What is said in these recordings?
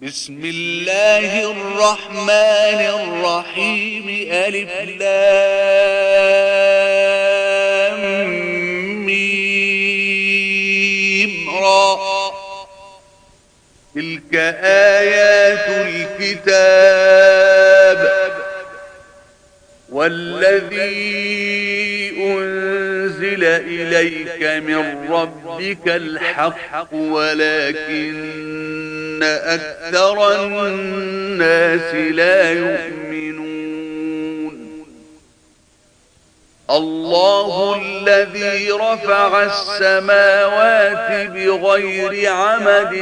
بسم الله الرحمن الرحيم. ألف لام ميم را. تلك آيات الكتاب والذي أنزل إليك من ربك الحق ولكن أكثر الناس لا يؤمنون. الله الذي رفع السماوات بغير عمد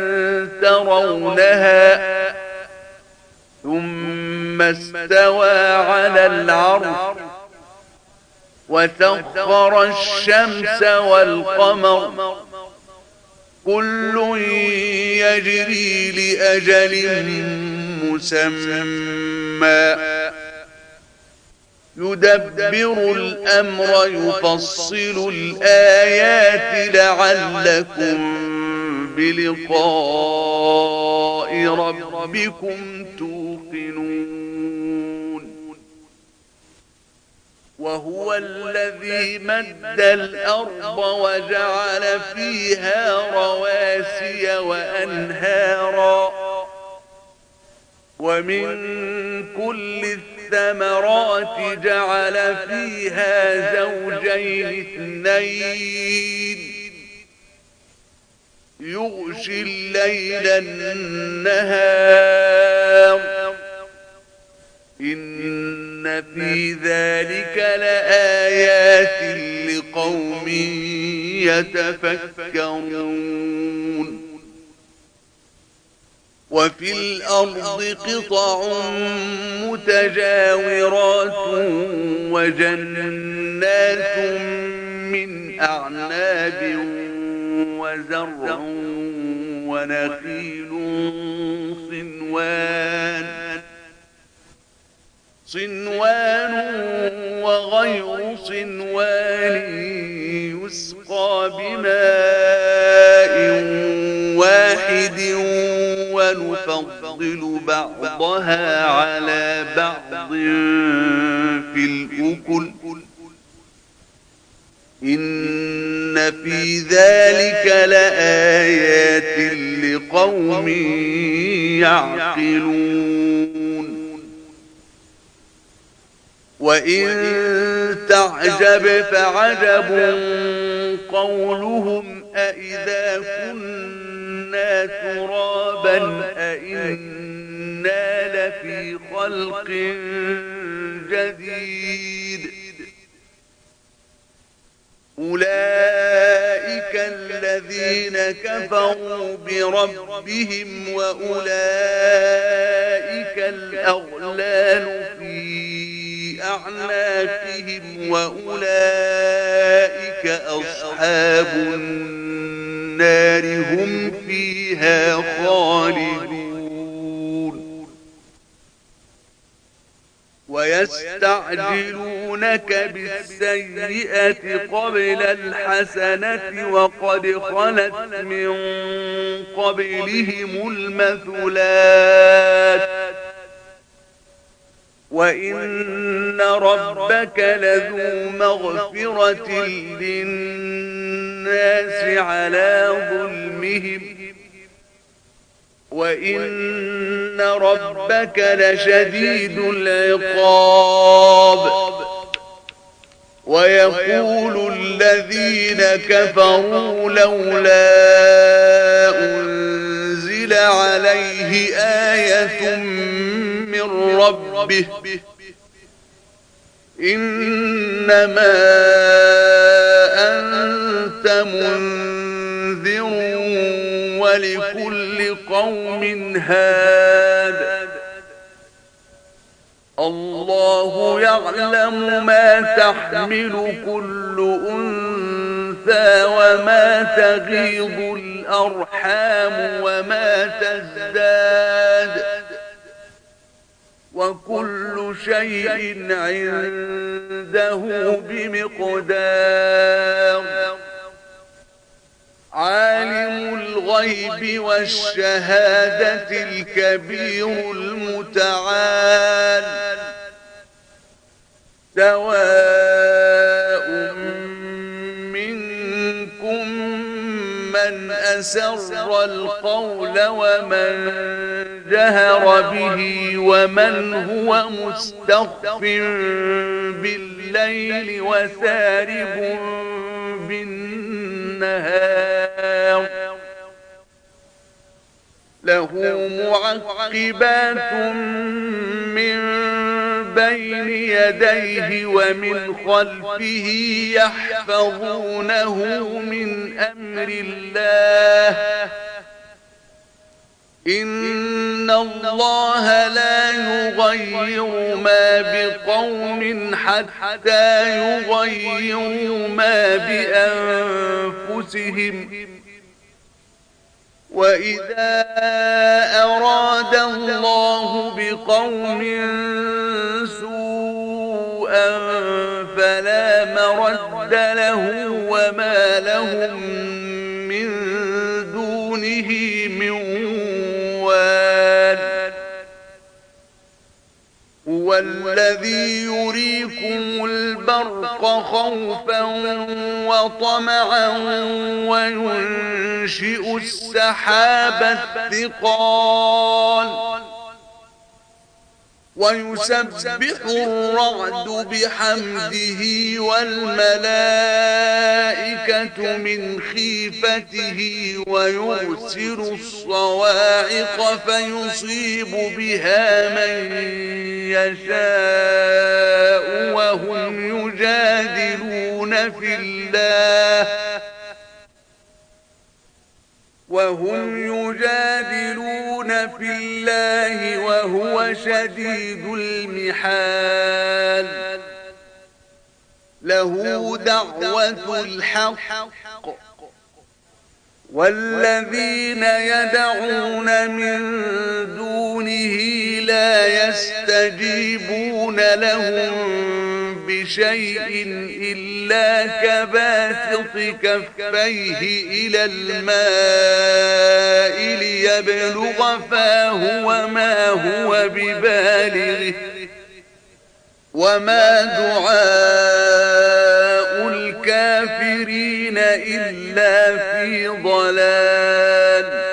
ترونها ثم استوى على العرش وسخر الشمس والقمر كل يجري لأجل مسمى يدبر الأمر يفصل الآيات لعلكم بلقاء ربكم توقنون. وهو الذي مد الأرض وجعل فيها رواسي وأنهارا ومن كل الثمرات جعل فيها زوجين اثنين يغشي الليل النهار إن في ذلك لآيات لقوم يتفكرون. وفي الأرض قطع متجاورات وجنات من أعناب وزرع ونخيل صنوان وغير صنوان يسقى بماء واحد ونفضل بعضها على بعض في الأكل إن في ذلك لآيات لقوم يعقلون. وإن تعجب فعجب قولهم أإذا كنا ترابا أإنا لفي خلق جديد. أولئك الذين كفروا بربهم وأولئك الأغلال في أعناقهم وأولئك أصحاب النار هم فيها خالدون. ويستعجلونك بالسيئة قبل الحسنة وقد خلت من قبلهم المثلات وإن ربك لذو مغفرة للناس على ظلمهم وإن ربك لشديد العقاب. ويقول الذين كفروا لولا أنزل عليه آية من ربه إنما أنت منذر ولكل قوم هاد. الله يعلم ما تحمل كل أنثى وما تغيض الأرحام وما تزداد وكل شيء عنده بمقدار. عالم الغيب والشهادة الكبير المتعال سواء منكم من أسر القول ومن جهر به ومن هو مستخف بالليل وسارب بالنهار له معقبات من بين يديه ومن خلفه يحفظونه من أمر الله إن الله لا يغير ما بقوم حتى يغيروا ما بأنفسهم وإذا أراد الله بقوم سوءا فلا مرد له وما لهم من دونه من وال هو الذي يريكم البرق خوفا وطمعا وينشئ السحاب الثقال ويسبح الرعد بحمده والملائكة من خيفته ويرسل الصواعق فيصيب بها من يشاء وهم يجادلون في الله وهو شديد المحال له دعوة الحق والذين يدعون من دونه لا يستجيبون لهم بشيء إلا كباسط كفيه إلى الماء ليبلغ فاه وما هو ببالغه وما دعاء الكافرين إلا في ضلال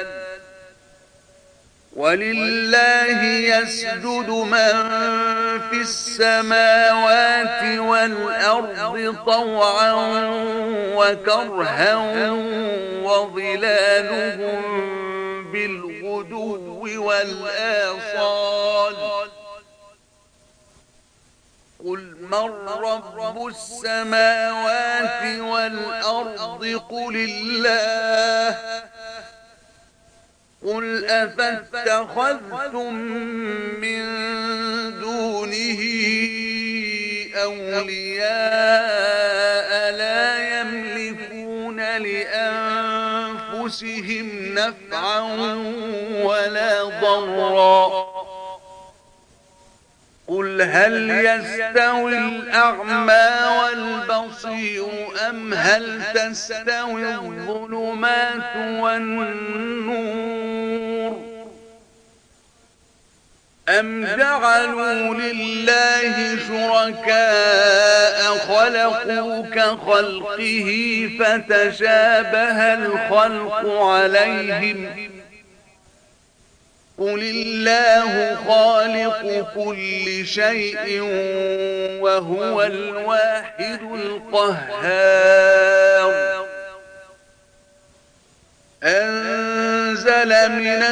ولله يسجد من في السماوات والأرض طوعا وكرها وظلالهم بالغدو والآصال قل من رب السماوات والأرض قل الله قل أفاتخذتم من دونه أولياء لا يملكون لأنفسهم نفعا ولا ضرا قل هل يستوي الأعمى والبصير أم هل تستوي الظلمات والنور أم جعلوا لله شركاء خلقوا كخلقه فتشابه الخلق عليهم قل الله خالق كل شيء وهو الواحد القهار أنزل من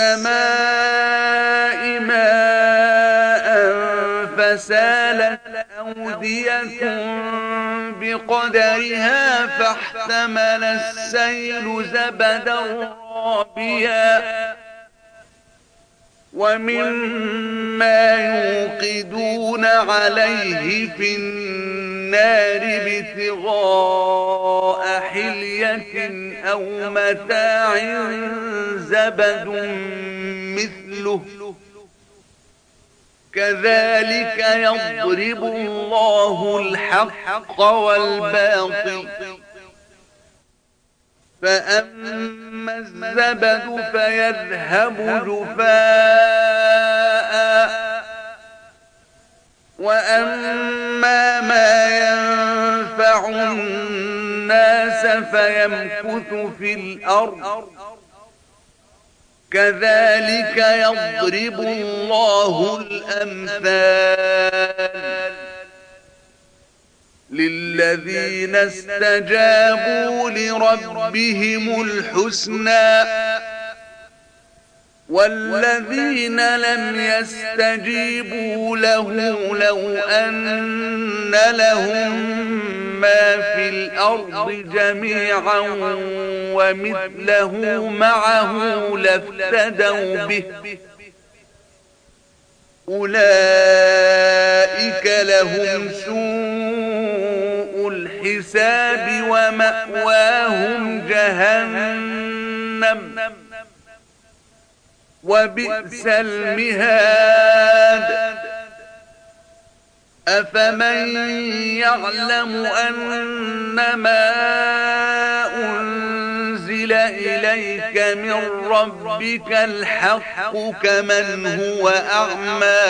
السماء ماء فسالت أودية بقدرها فاحتمل السيل زبدا رابيا ومما يوقدون عليه في النار ابتغاء حلية أو متاع زبد مثله كذلك يضرب الله الحق والباطل فأما الزبد فيذهب جفاء وأما ما ينفع الناس فيمكث في الأرض كذلك يضرب الله الأمثال للذين استجابوا لربهم الحسنى والذين لم يستجيبوا له لو أن لهم ما في الأرض جميعا ومثله معه لافتدوا به أولئك لهم سوء الحساب ومأواهم جهنم وبئس المهاد أفمن يعلم أنما أنزل إليك من ربك الحق كمن هو أعمى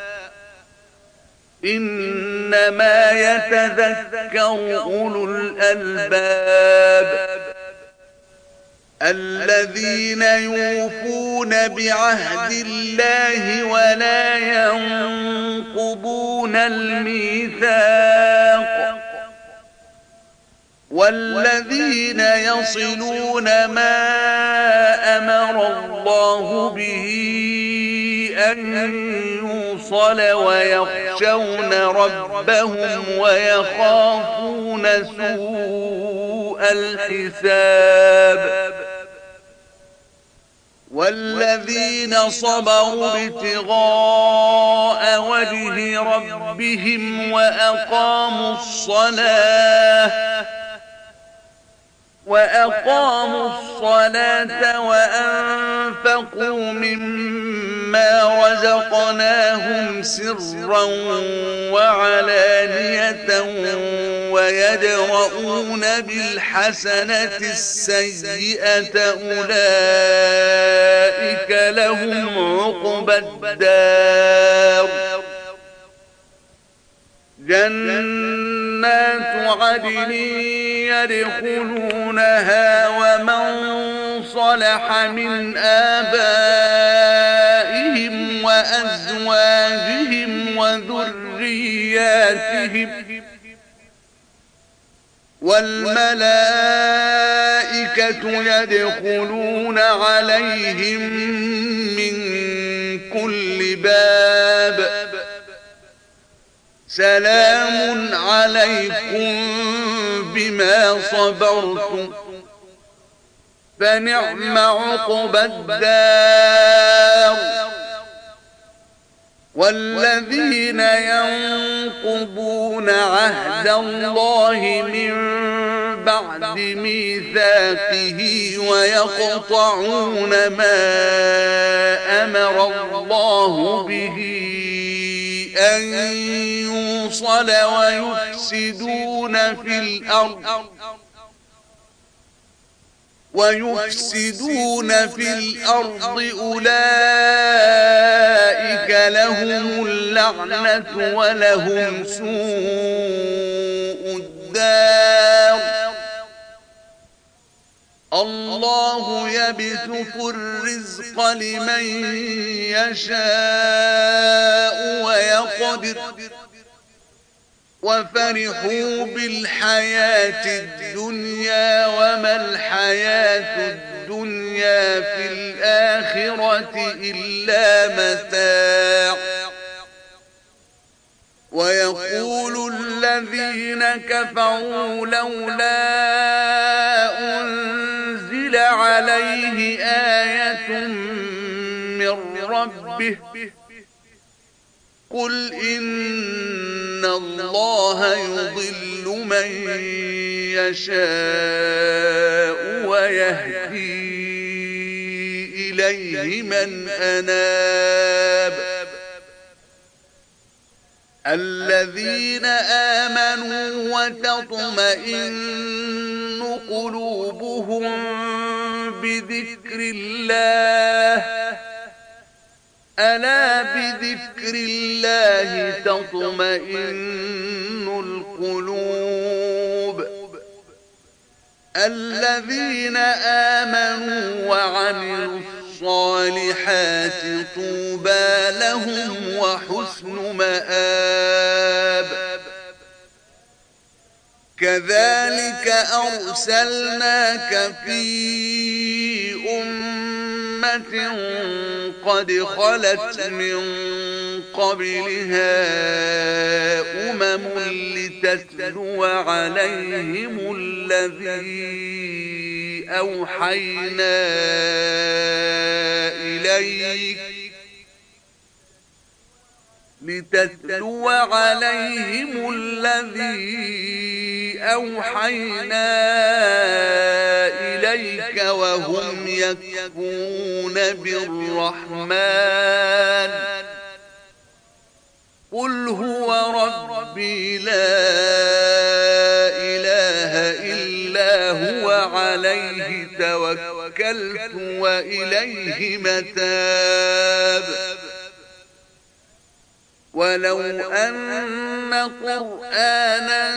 إنما يتذكر أولو الألباب الذين يوفون بعهد الله ولا ينقضون الميثاق والذين يصلون ما أمر الله به أن يوصل ويخشون ربهم ويخافون سوء الحساب والذين صبروا ابتغاء وجه ربهم وأقاموا الصلاة وأنفقوا مما رزقناهم سرا وعلانية ويدرؤون بالحسنة السيئة أولئك لهم عقبى الدار جنات عدن يدخلونها ومن صلح من آبائهم وأزواجهم وذرياتهم والملائكة يدخلون عليهم من كل باب سلام عليكم بما صبرتم فنعم عقبى الدار والذين ينقضون عهد الله من بعد ميثاقه ويقطعون ما أمر الله به أن يوصل ويفسدون في الأرض أولئك لهم اللعنة ولهم سوء الدار الله يبسط الرزق لمن يشاء ويقدر وفرحوا بالحياة الدنيا وما الحياة الدنيا في الآخرة إلا متاع ويقول الذين كفروا لولا أنزل عليه آية من ربه قل إن الله يضل من يشاء ويهدي إليه من أناب الذين آمنوا وتطمئن قلوبهم بذكر الله ألا بذكر الله تطمئن القلوب الذين آمنوا وعملوا الصالحات طوبى لهم وحسن مآب كذلك أرسلناك في أمة قد خلت من قبلها لتتلو عليهم الذي أوحينا إليك وهم يكفرون بالرحمن قل هو ربي لا إله إلا هو عليه توكلت وإليه متاب ولو أن قرآنا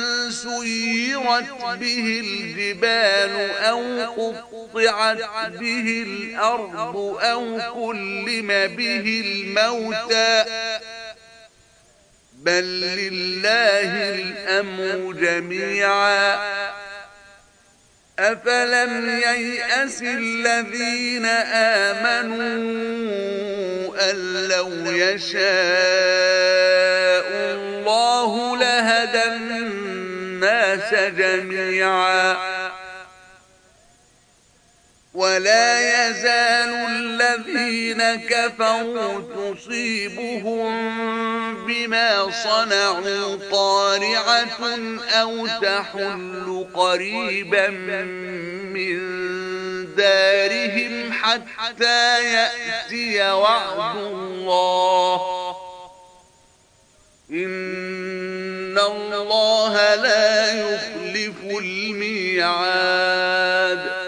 سيرت به الجبال أو قطعت به الأرض أو كلم به الموتى بل لله الأمر جميعا أفلم ييأس الذين آمنوا أن لو يشاء الله لهدى الناس جميعا ولا يزال الذين كفروا تصيبهم بما صنعوا طارعة أو تحل قريبا من دارهم حتى يأتي وعد الله إن الله لا يخلف الميعاد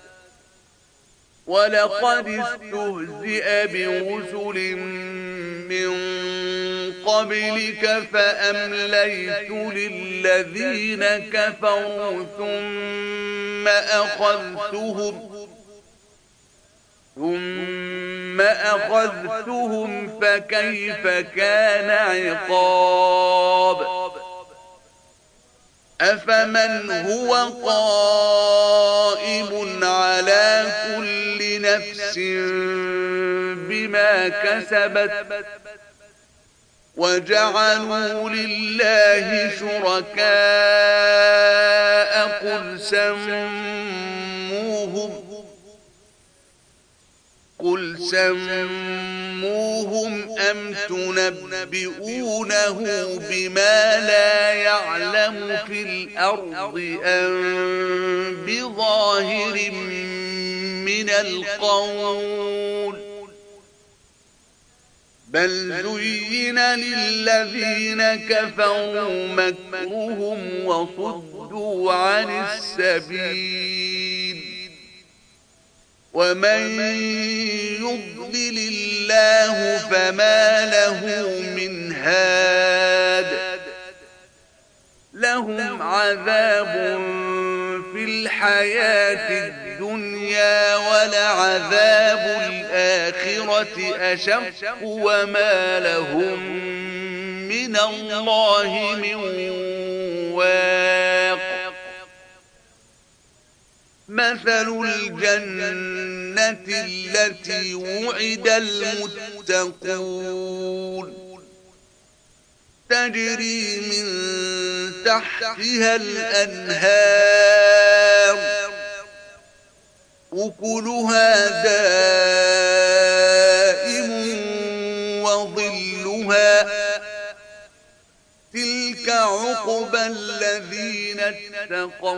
ولقد استهزئ برسل من قبلك فأمليت للذين كفروا ثم أخذتهم فكيف كان عقاب أفمن هو قائم على كل نفس بما كسبت وجعلوا لله شركاء قل سموهم أم تنبئونه بما لا يعلم في الأرض أم بظاهر من القول بل زين للذين كفروا مكرهم وصدوا عن السبيل ومن يضلل الله فما له من هاد لهم عذاب في الحياة الدنيا ولعذاب الآخرة أشق وما لهم من الله من واق مثل الجنة التي وعد المتقون تجري من تحتها الأنهار أكلها دائم وظلها تلك عقبى الذين اتقوا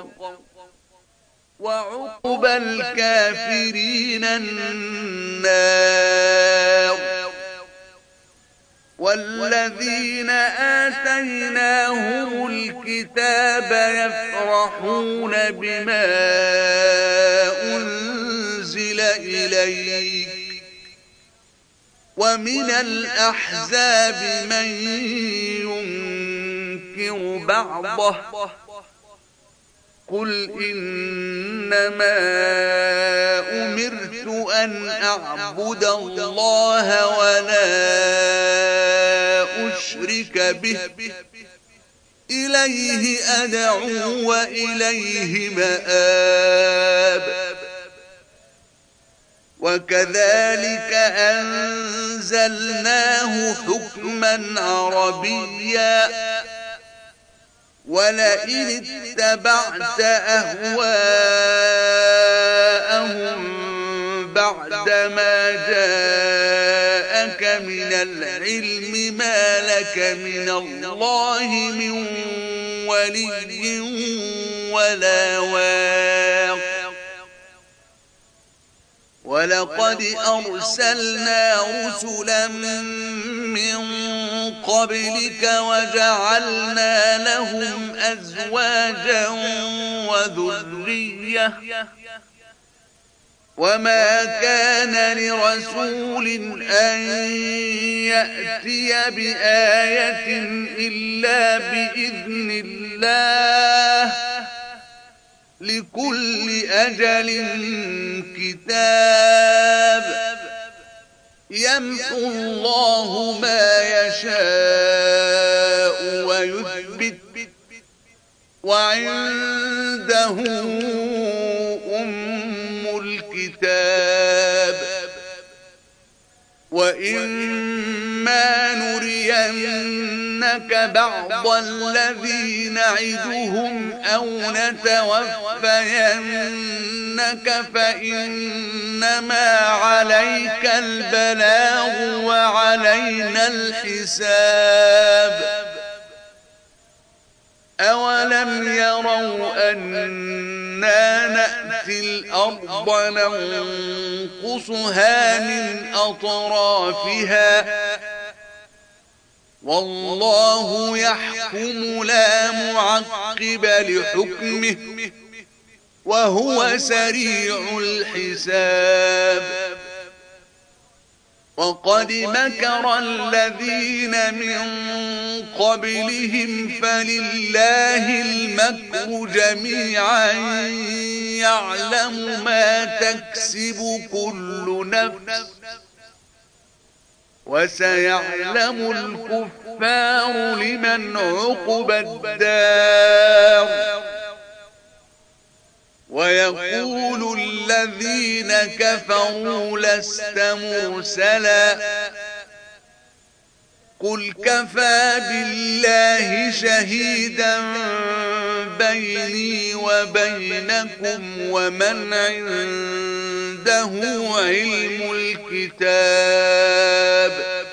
وعقبى الكافرين النار والذين آتيناهم الكتاب يفرحون بما أنزل إليك ومن الأحزاب من ينكر بعضه قل إنما أمرت أن أعبد الله ولا أشرك به إليه أدعو وإليه مآب وكذلك أنزلناه حكما عربيا ولئن اتبعت أهواءهم بعدما جاءك من العلم ما لك من الله من ولي ولا واق ولقد أرسلنا رسلا من قبلك وجعلنا لهم أزواجا وذرية وما كان لرسول أن يأتي بآية إلا بإذن الله لكل أجل كتاب يمحو الله ما يشاء ويثبت وعنده أم الكتاب وإما نرينك بعض الذي نعدهم أو نتوفينك فإنما عليك البلاغ وعلينا الحساب أولم يروا أنا نأتي الأرض ننقصها من أطرافها والله يحكم لا معقب لحكمه وهو سريع الحساب وقد مكر الذين من قبلهم فلله المكر جميعا يعلم ما تكسب كل نفس وسيعلم الكفار لمن عقبى الدار ويقول الذين كفروا لست مرسلا قل كفى بالله شهيدا بيني وبينكم ومن عنده علم الكتاب